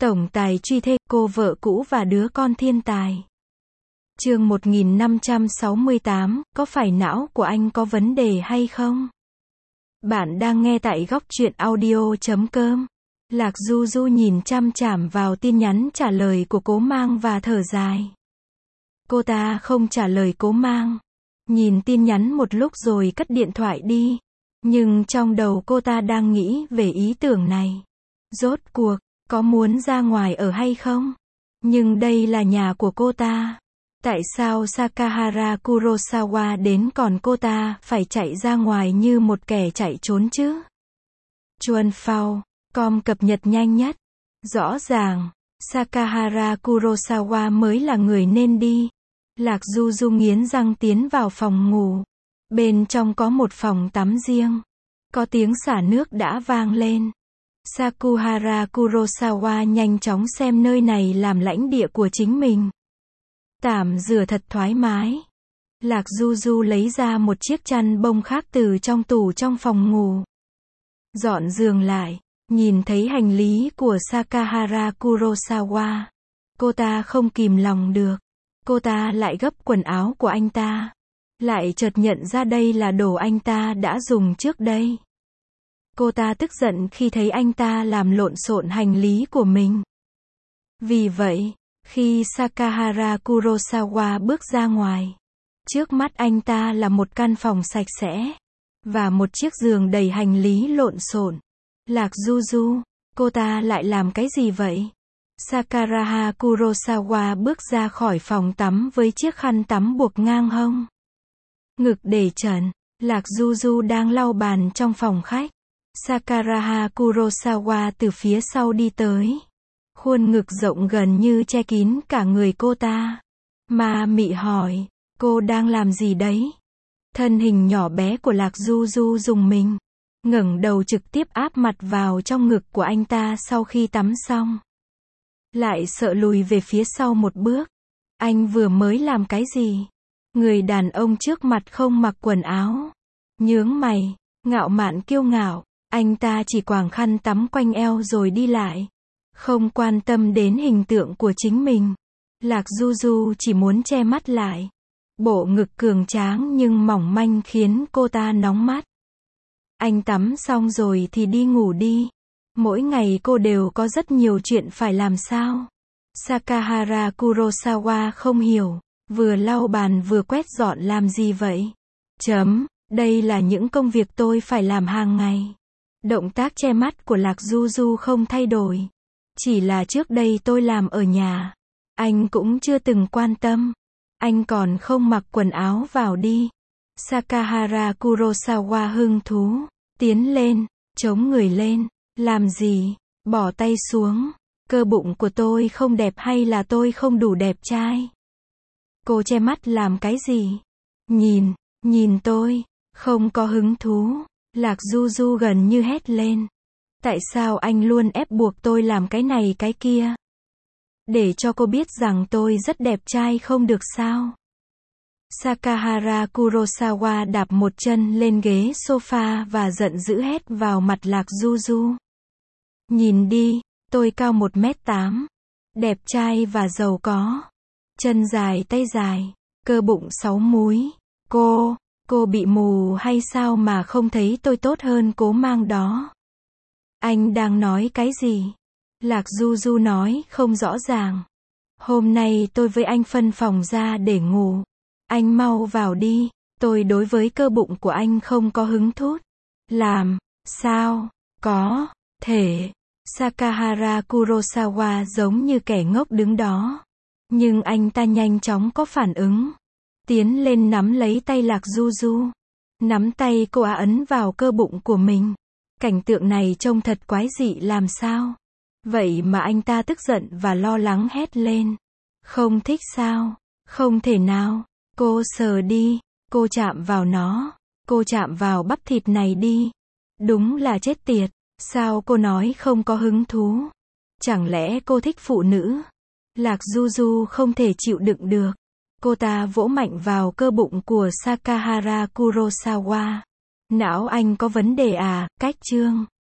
Tổng tài truy thê, cô vợ cũ và đứa con thiên tài. Chương 1568, có phải não của anh có vấn đề hay không? Bạn đang nghe tại góc truyện audio.com. Lạc Du Du nhìn chăm chằm vào tin nhắn trả lời của Cố Mang và thở dài. Cô ta không trả lời Cố Mang. Nhìn tin nhắn một lúc rồi cất điện thoại đi. Nhưng trong đầu cô ta đang nghĩ về ý tưởng này. Rốt cuộc, có muốn ra ngoài ở hay không? Nhưng đây là nhà của cô ta. Tại sao Sakahara Kurosawa đến còn cô ta phải chạy ra ngoài như một kẻ chạy trốn chứ? Chuan Phao, com cập nhật nhanh nhất. Rõ ràng, Sakahara Kurosawa mới là người nên đi. Lạc Du Du nghiến răng tiến vào phòng ngủ. Bên trong có một phòng tắm riêng. Có tiếng xả nước đã vang lên. Sakahara Kurosawa nhanh chóng xem nơi này làm lãnh địa của chính mình. Tạm rửa thật thoải mái. Lạc Du Du lấy ra một chiếc chăn bông khác từ trong tủ trong phòng ngủ. Dọn giường lại, nhìn thấy hành lý của Sakahara Kurosawa. Cô ta không kìm lòng được. Cô ta lại gấp quần áo của anh ta. Lại chợt nhận ra đây là đồ anh ta đã dùng trước đây. Cô ta tức giận khi thấy anh ta làm lộn xộn hành lý của mình. Vì vậy, khi Sakahara Kurosawa bước ra ngoài, trước mắt anh ta là một căn phòng sạch sẽ, và một chiếc giường đầy hành lý lộn xộn. Lạc Du Du, cô ta lại làm cái gì vậy? Sakahara Kurosawa bước ra khỏi phòng tắm với chiếc khăn tắm buộc ngang hông. Ngực để trần, Lạc Du Du đang lau bàn trong phòng khách. Sakahara Kurosawa từ phía sau đi tới. Khuôn ngực rộng gần như che kín cả người cô ta. Ma mị hỏi, cô đang làm gì đấy? Thân hình nhỏ bé của Lạc Du Du rùng mình. Ngẩng đầu trực tiếp áp mặt vào trong ngực của anh ta sau khi tắm xong. Lại sợ lùi về phía sau một bước. Anh vừa mới làm cái gì? Người đàn ông trước mặt không mặc quần áo. Nhướng mày, ngạo mạn kiêu ngạo. Anh ta chỉ quàng khăn tắm quanh eo rồi đi lại. Không quan tâm đến hình tượng của chính mình. Lạc Du Du chỉ muốn che mắt lại. Bộ ngực cường tráng nhưng mỏng manh khiến cô ta nóng mắt. Anh tắm xong rồi thì đi ngủ đi. Mỗi ngày cô đều có rất nhiều chuyện phải làm sao? Sakahara Kurosawa không hiểu. Vừa lau bàn vừa quét dọn làm gì vậy? Đây là những công việc tôi phải làm hàng ngày. Động tác che mắt của Lạc Du Du không thay đổi. Chỉ là trước đây tôi làm ở nhà. Anh cũng chưa từng quan tâm. Anh còn không mặc quần áo vào đi. Sakahara Kurosawa hứng thú. Tiến lên, chống người lên. Làm gì? Bỏ tay xuống. Cơ bụng của tôi không đẹp hay là tôi không đủ đẹp trai? Cô che mắt làm cái gì? Nhìn tôi. Không có hứng thú. Lạc Du Du gần như hét lên. Tại sao anh luôn ép buộc tôi làm cái này cái kia? Để cho cô biết rằng tôi rất đẹp trai không được sao? Sakahara Kurosawa đạp một chân lên ghế sofa và giận dữ hét vào mặt Lạc Du Du. Nhìn đi, tôi cao 1m8. Đẹp trai và giàu có. Chân dài tay dài. Cơ bụng 6 múi. Cô bị mù hay sao mà không thấy tôi tốt hơn Cố Mang đó? Anh đang nói cái gì? Lạc Du Du nói không rõ ràng. Hôm nay tôi với anh phân phòng ra để ngủ. Anh mau vào đi, tôi đối với cơ bụng của anh không có hứng thú. Làm sao có thể? Sakahara Kurosawa giống như kẻ ngốc đứng đó. Nhưng anh ta nhanh chóng có phản ứng. Tiến lên nắm lấy tay Lạc Du Du. Nắm tay cô ấn vào cơ bụng của mình. Cảnh tượng này trông thật quái dị làm sao? Vậy mà anh ta tức giận và lo lắng hét lên. Không thích sao? Không thể nào. Cô sờ đi. Cô chạm vào nó. Cô chạm vào bắp thịt này đi. Đúng là chết tiệt. Sao cô nói không có hứng thú? Chẳng lẽ cô thích phụ nữ? Lạc Du Du không thể chịu đựng được. Cô ta vỗ mạnh vào cơ bụng của Sakahara Kurosawa. Não anh có vấn đề à? Cách chương